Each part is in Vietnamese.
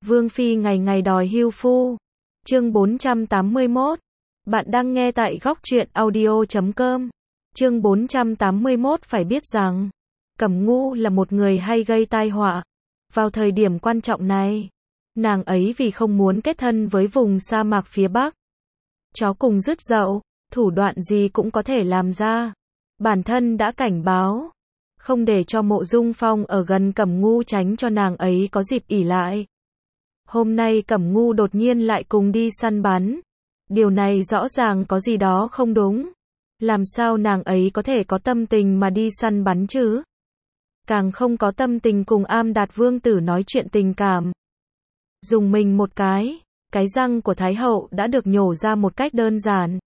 Vương Phi ngày ngày đòi hưu phu. Chương 481. Bạn đang nghe tại góc truyện audio.com. Chương 481. Phải biết rằng, Cẩm Ngu là một người hay gây tai họa. Vào thời điểm quan trọng này, nàng ấy vì không muốn kết thân với vùng sa mạc phía Bắc. Chó cùng rứt dậu, thủ đoạn gì cũng có thể làm ra. Bản thân đã cảnh báo, không để cho Mộ Dung Phong ở gần Cẩm Ngu tránh cho nàng ấy có dịp ỷ lại. Hôm nay Cẩm Ngu đột nhiên lại cùng đi săn bắn. Điều này rõ ràng có gì đó không đúng. Làm sao nàng ấy có thể có tâm tình mà đi săn bắn chứ? Càng không có tâm tình cùng Am Đạt Vương tử nói chuyện tình cảm. Dùng mình một cái răng của Thái hậu đã được nhổ ra một cách đơn giản.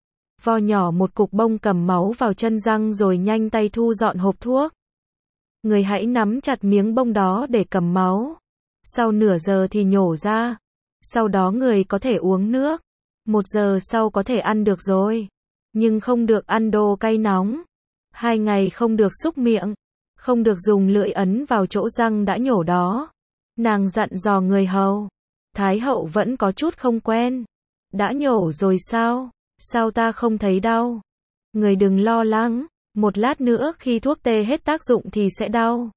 Vo nhỏ một cục bông cầm máu vào chân răng rồi nhanh tay thu dọn hộp thuốc. Người hãy nắm chặt miếng bông đó để cầm máu. Sau nửa giờ thì nhổ ra. Sau đó người có thể uống nước. 1 giờ sau có thể ăn được rồi. Nhưng không được ăn đồ cay nóng. 2 ngày không được xúc miệng. Không được dùng lưỡi ấn vào chỗ răng đã nhổ đó. Nàng dặn dò người hầu. Thái hậu vẫn có chút không quen. Đã nhổ rồi sao? Sao ta không thấy đau? Người đừng lo lắng. Một lát nữa khi thuốc tê hết tác dụng thì sẽ đau.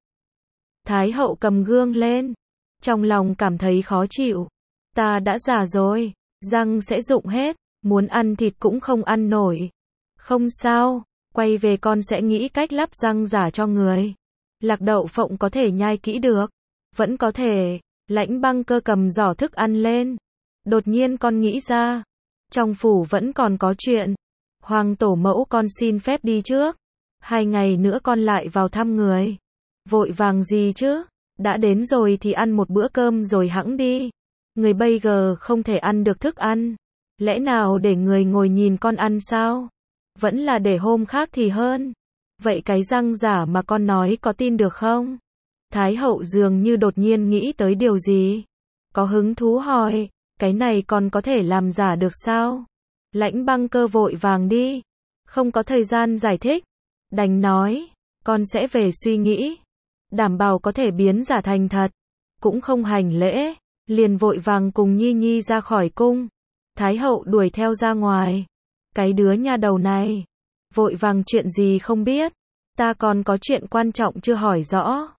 Thái hậu cầm gương lên. Trong lòng cảm thấy khó chịu. Ta đã già rồi. Răng sẽ rụng hết. Muốn ăn thịt cũng không ăn nổi. Không sao. Quay về con sẽ nghĩ cách lắp răng giả cho người. Lạc đậu phộng có thể nhai kỹ được. Vẫn có thể. Lãnh Băng Cơ cầm giỏ thức ăn lên. Đột nhiên con nghĩ ra. Trong phủ vẫn còn có chuyện. Hoàng tổ mẫu con xin phép đi trước. 2 ngày nữa con lại vào thăm người. Vội vàng gì chứ? Đã đến rồi thì ăn một bữa cơm rồi hẵng đi. Người bây giờ không thể ăn được thức ăn. Lẽ nào để người ngồi nhìn con ăn sao? Vẫn là để hôm khác thì hơn. Vậy cái răng giả mà con nói có tin được không? Thái hậu dường như đột nhiên nghĩ tới điều gì. Có hứng thú hỏi, cái này còn có thể làm giả được sao? Lãnh Băng Cơ vội vàng đi. Không có thời gian giải thích. Đành nói, con sẽ về suy nghĩ. Đảm bảo có thể biến giả thành thật. Cũng không hành lễ. Liền vội vàng cùng Nhi Nhi ra khỏi cung. Thái hậu đuổi theo ra ngoài. Cái đứa nha đầu này. Vội vàng chuyện gì không biết. Ta còn có chuyện quan trọng chưa hỏi rõ.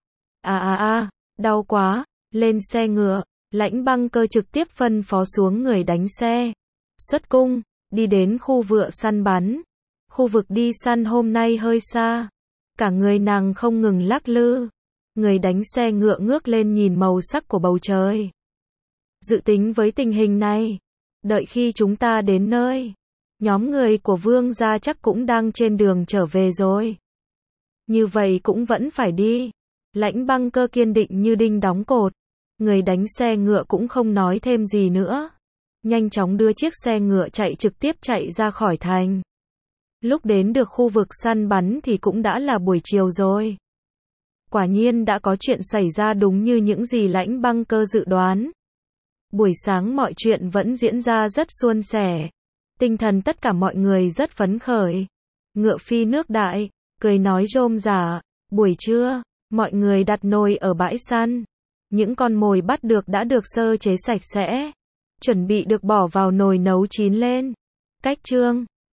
Đau quá. Lên xe ngựa. Lãnh Băng Cơ trực tiếp phân phó xuống người đánh xe. Xuất cung. Đi đến khu vựa săn bắn. Khu vực đi săn hôm nay hơi xa. Cả người nàng không ngừng lắc lư. Người đánh xe ngựa ngước lên nhìn màu sắc của bầu trời. Dự tính với tình hình này. Đợi khi chúng ta đến nơi. Nhóm người của vương gia chắc cũng đang trên đường trở về rồi. Như vậy cũng vẫn phải đi. Lãnh Băng Cơ kiên định như đinh đóng cột. Người đánh xe ngựa cũng không nói thêm gì nữa. Nhanh chóng đưa chiếc xe ngựa chạy trực tiếp chạy ra khỏi thành. Lúc đến được khu vực săn bắn thì cũng đã là buổi chiều rồi. Quả nhiên đã có chuyện xảy ra đúng như những gì Lãnh Băng Cơ dự đoán. Buổi sáng mọi chuyện vẫn diễn ra rất suôn sẻ. Tinh thần tất cả mọi người rất phấn khởi. Ngựa phi nước đại, cười nói rôm rả. Buổi trưa, mọi người đặt nồi ở bãi săn. Những con mồi bắt được đã được sơ chế sạch sẽ. Chuẩn bị được bỏ vào nồi nấu chín lên. Cách chương